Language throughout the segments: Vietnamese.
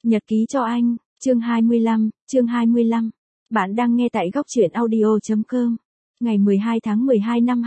Nhật ký cho anh, chương 25. Bạn đang nghe tại góc truyện audio.com. Ngày 12 tháng 12 năm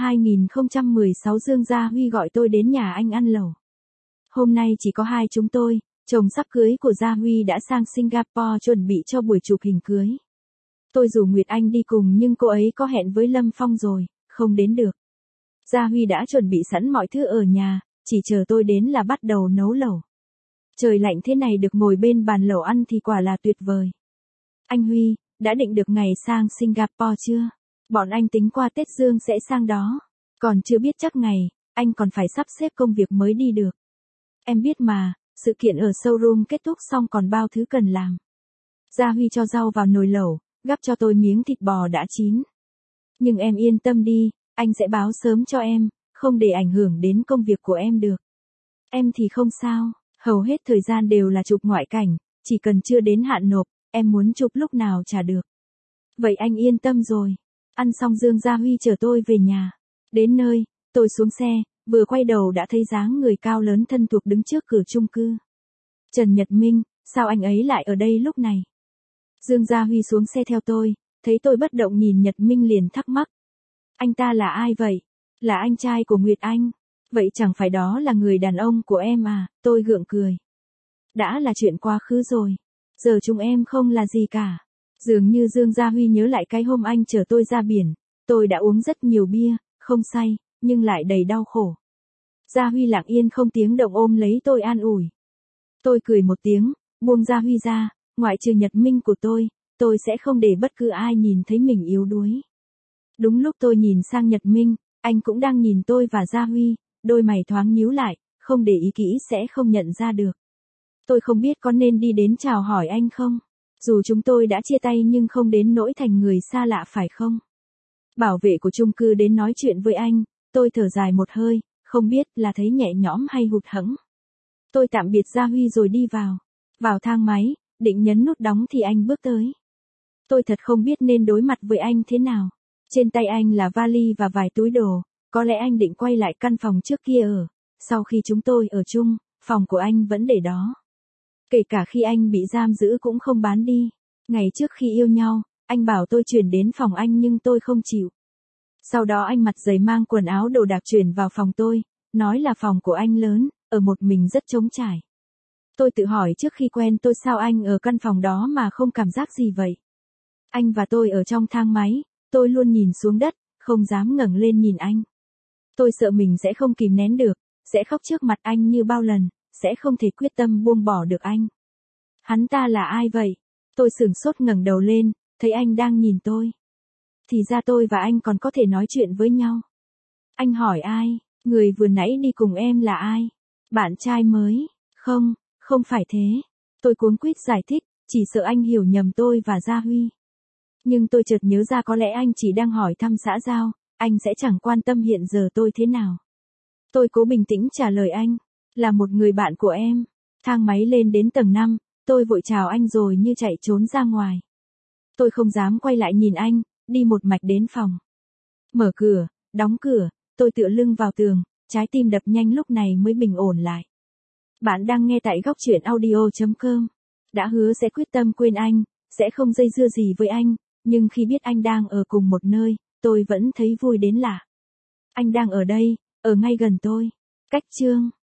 2016 Dương Gia Huy gọi tôi đến nhà anh ăn lẩu. Hôm nay chỉ có hai chúng tôi, chồng sắp cưới của Gia Huy đã sang Singapore chuẩn bị cho buổi chụp hình cưới. Tôi rủ Nguyệt Anh đi cùng nhưng cô ấy có hẹn với Lâm Phong rồi, không đến được. Gia Huy đã chuẩn bị sẵn mọi thứ ở nhà, chỉ chờ tôi đến là bắt đầu nấu lẩu. Trời lạnh thế này được ngồi bên bàn lẩu ăn thì quả là tuyệt vời. Anh Huy, đã định được ngày sang Singapore chưa? Bọn anh tính qua Tết Dương sẽ sang đó. Còn chưa biết chắc ngày, anh còn phải sắp xếp công việc mới đi được. Em biết mà, sự kiện ở showroom kết thúc xong còn bao thứ cần làm. Gia Huy cho rau vào nồi lẩu, gắp cho tôi miếng thịt bò đã chín. Nhưng em yên tâm đi, anh sẽ báo sớm cho em, không để ảnh hưởng đến công việc của em được. Em thì không sao, hầu hết thời gian đều là chụp ngoại cảnh, chỉ cần chưa đến hạn nộp, em muốn chụp lúc nào chả được. Vậy anh yên tâm rồi. Ăn xong Dương Gia Huy chở tôi về nhà. Đến nơi, tôi xuống xe, vừa quay đầu đã thấy dáng người cao lớn thân thuộc đứng trước cửa chung cư. Trần Nhật Minh, sao anh ấy lại ở đây lúc này? Dương Gia Huy xuống xe theo tôi, thấy tôi bất động nhìn Nhật Minh liền thắc mắc. Anh ta là ai vậy? Là anh trai của Nguyệt Anh. Vậy chẳng phải đó là người đàn ông của em à? Tôi gượng cười. Đã là chuyện quá khứ rồi. Giờ chúng em không là gì cả. Dường như Dương Gia Huy nhớ lại cái hôm anh chở tôi ra biển. Tôi đã uống rất nhiều bia, không say, nhưng lại đầy đau khổ. Gia Huy lặng yên không tiếng động ôm lấy tôi an ủi. Tôi cười một tiếng, buông Gia Huy ra, ngoại trừ Nhật Minh của tôi sẽ không để bất cứ ai nhìn thấy mình yếu đuối. Đúng lúc tôi nhìn sang Nhật Minh, anh cũng đang nhìn tôi và Gia Huy, đôi mày thoáng nhíu lại, không để ý kỹ sẽ không nhận ra được. Tôi không biết có nên đi đến chào hỏi anh không? Dù chúng tôi đã chia tay nhưng không đến nỗi thành người xa lạ phải không? Bảo vệ của chung cư đến nói chuyện với anh, tôi thở dài một hơi, không biết là thấy nhẹ nhõm hay hụt hẫng. Tôi tạm biệt Gia Huy rồi đi vào. Vào thang máy, định nhấn nút đóng thì anh bước tới. Tôi thật không biết nên đối mặt với anh thế nào. Trên tay anh là vali và vài túi đồ, có lẽ anh định quay lại căn phòng trước kia ở. Sau khi chúng tôi ở chung, phòng của anh vẫn để đó. Kể cả khi anh bị giam giữ cũng không bán đi. Ngày trước khi yêu nhau, anh bảo tôi chuyển đến phòng anh nhưng tôi không chịu. Sau đó anh mặt dày mang quần áo đồ đạc chuyển vào phòng tôi, nói là phòng của anh lớn, ở một mình rất trống trải. Tôi tự hỏi trước khi quen tôi sao anh ở căn phòng đó mà không cảm giác gì vậy. Anh và tôi ở trong thang máy, tôi luôn nhìn xuống đất, không dám ngẩng lên nhìn anh. Tôi sợ mình sẽ không kìm nén được, sẽ khóc trước mặt anh như bao lần, sẽ không thể quyết tâm buông bỏ được anh. Hắn ta là ai vậy? Tôi sửng sốt ngẩng đầu lên, thấy anh đang nhìn tôi. Thì ra tôi và anh còn có thể nói chuyện với nhau. Anh hỏi ai? Người vừa nãy đi cùng em là ai? Bạn trai mới? Không phải thế. Tôi cuống quýt giải thích, chỉ sợ anh hiểu nhầm tôi và Gia Huy. Nhưng tôi chợt nhớ ra có lẽ anh chỉ đang hỏi thăm xã giao, anh sẽ chẳng quan tâm hiện giờ tôi thế nào. Tôi cố bình tĩnh trả lời anh, là một người bạn của em. Thang máy lên đến tầng 5, tôi vội chào anh rồi như chạy trốn ra ngoài. Tôi không dám quay lại nhìn anh, đi một mạch đến phòng. Mở cửa, đóng cửa, tôi tựa lưng vào tường, trái tim đập nhanh lúc này mới bình ổn lại. Bạn đang nghe tại góc truyện audio.com. Đã hứa sẽ quyết tâm quên anh, sẽ không dây dưa gì với anh, nhưng khi biết anh đang ở cùng một nơi, tôi vẫn thấy vui đến lạ. Anh đang ở đây, ở ngay gần tôi. Cách chương